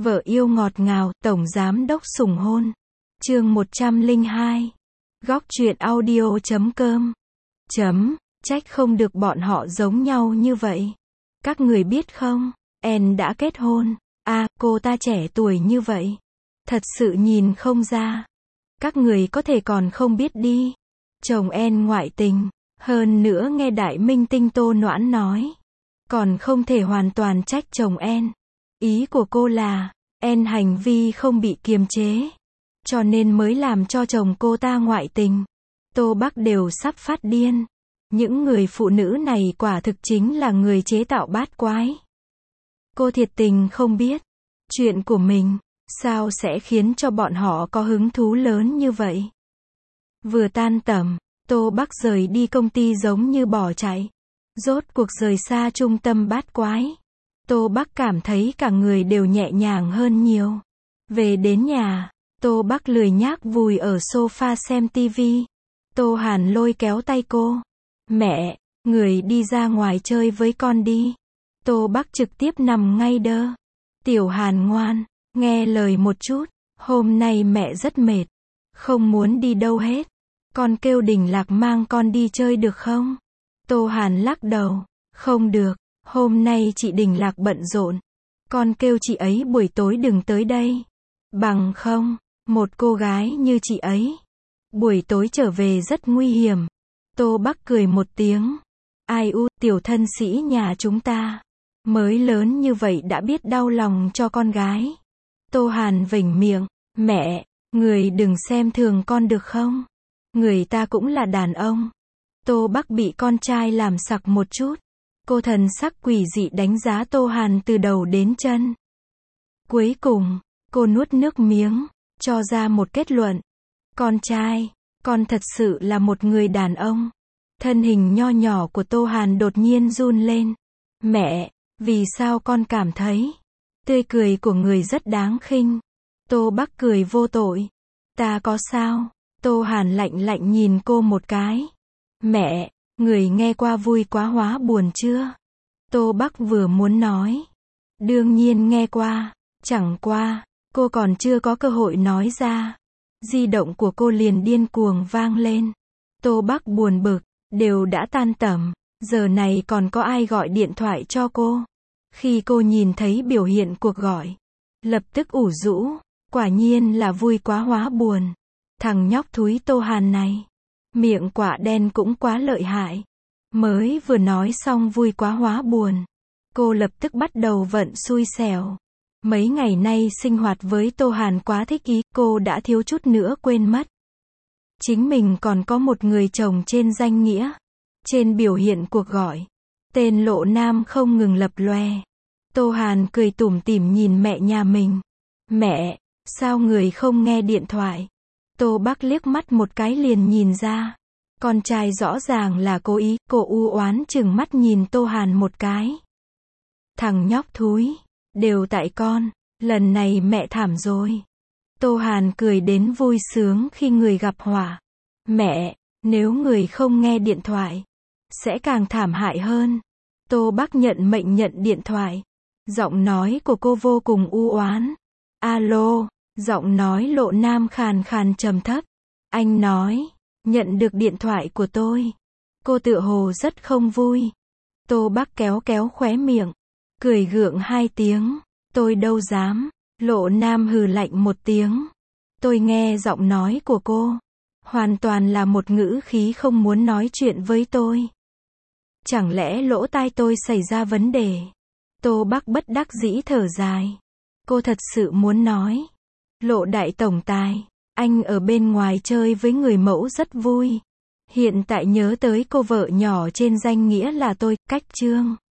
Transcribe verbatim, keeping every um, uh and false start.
Vợ yêu ngọt ngào, tổng giám đốc sủng hôn. Chương một trăm lẻ hai. Góc truyện audio chấm com. Chấm, trách không được bọn họ giống nhau như vậy. Các người biết không, En đã kết hôn. À, cô ta trẻ tuổi như vậy. Thật sự nhìn không ra. Các người có thể còn không biết đi. Chồng En ngoại tình. Hơn nữa nghe đại minh tinh Tô Noãn nói. Còn không thể hoàn toàn trách chồng En. Ý của cô là, En hành vi không bị kiềm chế. Cho nên mới làm cho chồng cô ta ngoại tình. Tô Bắc đều sắp phát điên. Những người phụ nữ này quả thực chính là người chế tạo bát quái. Cô thiệt tình không biết. Chuyện của mình, sao sẽ khiến cho bọn họ có hứng thú lớn như vậy. Vừa tan tầm, Tô Bắc rời đi công ty giống như bỏ chạy. Rốt cuộc rời xa trung tâm bát quái. Tô Bắc cảm thấy cả người đều nhẹ nhàng hơn nhiều. Về đến nhà, Tô Bắc lười nhác vùi ở sofa xem tivi. Tô Hàn lôi kéo tay cô. Mẹ, người đi ra ngoài chơi với con đi. Tô Bắc trực tiếp nằm ngay đơ. Tiểu Hàn ngoan, nghe lời một chút. Hôm nay mẹ rất mệt. Không muốn đi đâu hết. Con kêu Đình Lạc mang con đi chơi được không? Tô Hàn lắc đầu. Không được, hôm nay chị Đình Lạc bận rộn. Con kêu chị ấy buổi tối đừng tới đây. Bằng không, một cô gái như chị ấy, buổi tối trở về rất nguy hiểm. Tô Bắc cười một tiếng. Ai u, tiểu thân sĩ nhà chúng ta. Mới lớn như vậy đã biết đau lòng cho con gái. Tô Hàn vểnh miệng. Mẹ, người đừng xem thường con được không? Người ta cũng là đàn ông. Tô Bắc bị con trai làm sặc một chút. Cô thần sắc quỷ dị đánh giá Tô Hàn từ đầu đến chân. Cuối cùng, cô nuốt nước miếng, cho ra một kết luận. Con trai, con thật sự là một người đàn ông. Thân hình nho nhỏ của Tô Hàn đột nhiên run lên. Mẹ, vì sao con cảm thấy tươi cười của người rất đáng khinh? Tô Bắc cười vô tội. Ta có sao? Tô Hàn lạnh lạnh nhìn cô một cái. Mẹ, người nghe qua vui quá hóa buồn chưa? Tô Bắc vừa muốn nói. Đương nhiên nghe qua. Chẳng qua, cô còn chưa có cơ hội nói ra. Di động của cô liền điên cuồng vang lên. Tô Bắc buồn bực, đều đã tan tầm. Giờ này còn có ai gọi điện thoại cho cô? Khi cô nhìn thấy biểu hiện cuộc gọi, lập tức ủ rũ. Quả nhiên là vui quá hóa buồn. Thằng nhóc thúi Tô Hàn này. Miệng quả đen cũng quá lợi hại. Mới vừa nói xong vui quá hóa buồn. Cô lập tức bắt đầu vận xui xẻo. Mấy ngày nay sinh hoạt với Tô Hàn quá thích ý, cô đã thiếu chút nữa quên mất. Chính mình còn có một người chồng trên danh nghĩa. Trên biểu hiện cuộc gọi, tên Lộ Nam không ngừng lập lòe. Tô Hàn cười tủm tỉm nhìn mẹ nhà mình. Mẹ, sao người không nghe điện thoại? Tô Bắc liếc mắt một cái liền nhìn ra. Con trai rõ ràng là cố ý, cô u oán chừng mắt nhìn Tô Hàn một cái. Thằng nhóc thúi, đều tại con, lần này mẹ thảm rồi. Tô Hàn cười đến vui sướng khi người gặp họa. Mẹ, nếu người không nghe điện thoại, sẽ càng thảm hại hơn. Tô Bắc nhận mệnh nhận điện thoại. Giọng nói của cô vô cùng u oán. Alo, giọng nói Lộ Nam khàn khàn trầm thấp. Anh nói, nhận được điện thoại của tôi. Cô tựa hồ rất không vui. Tô Bắc kéo kéo khóe miệng, cười gượng hai tiếng. Tôi đâu dám. Lộ Nam hừ lạnh một tiếng. Tôi nghe giọng nói của cô. Hoàn toàn là một ngữ khí không muốn nói chuyện với tôi. Chẳng lẽ lỗ tai tôi xảy ra vấn đề? Tô Bắc bất đắc dĩ thở dài. Cô thật sự muốn nói. Lộ đại tổng tài, anh ở bên ngoài chơi với người mẫu rất vui. Hiện tại nhớ tới cô vợ nhỏ trên danh nghĩa là tôi, cách chương.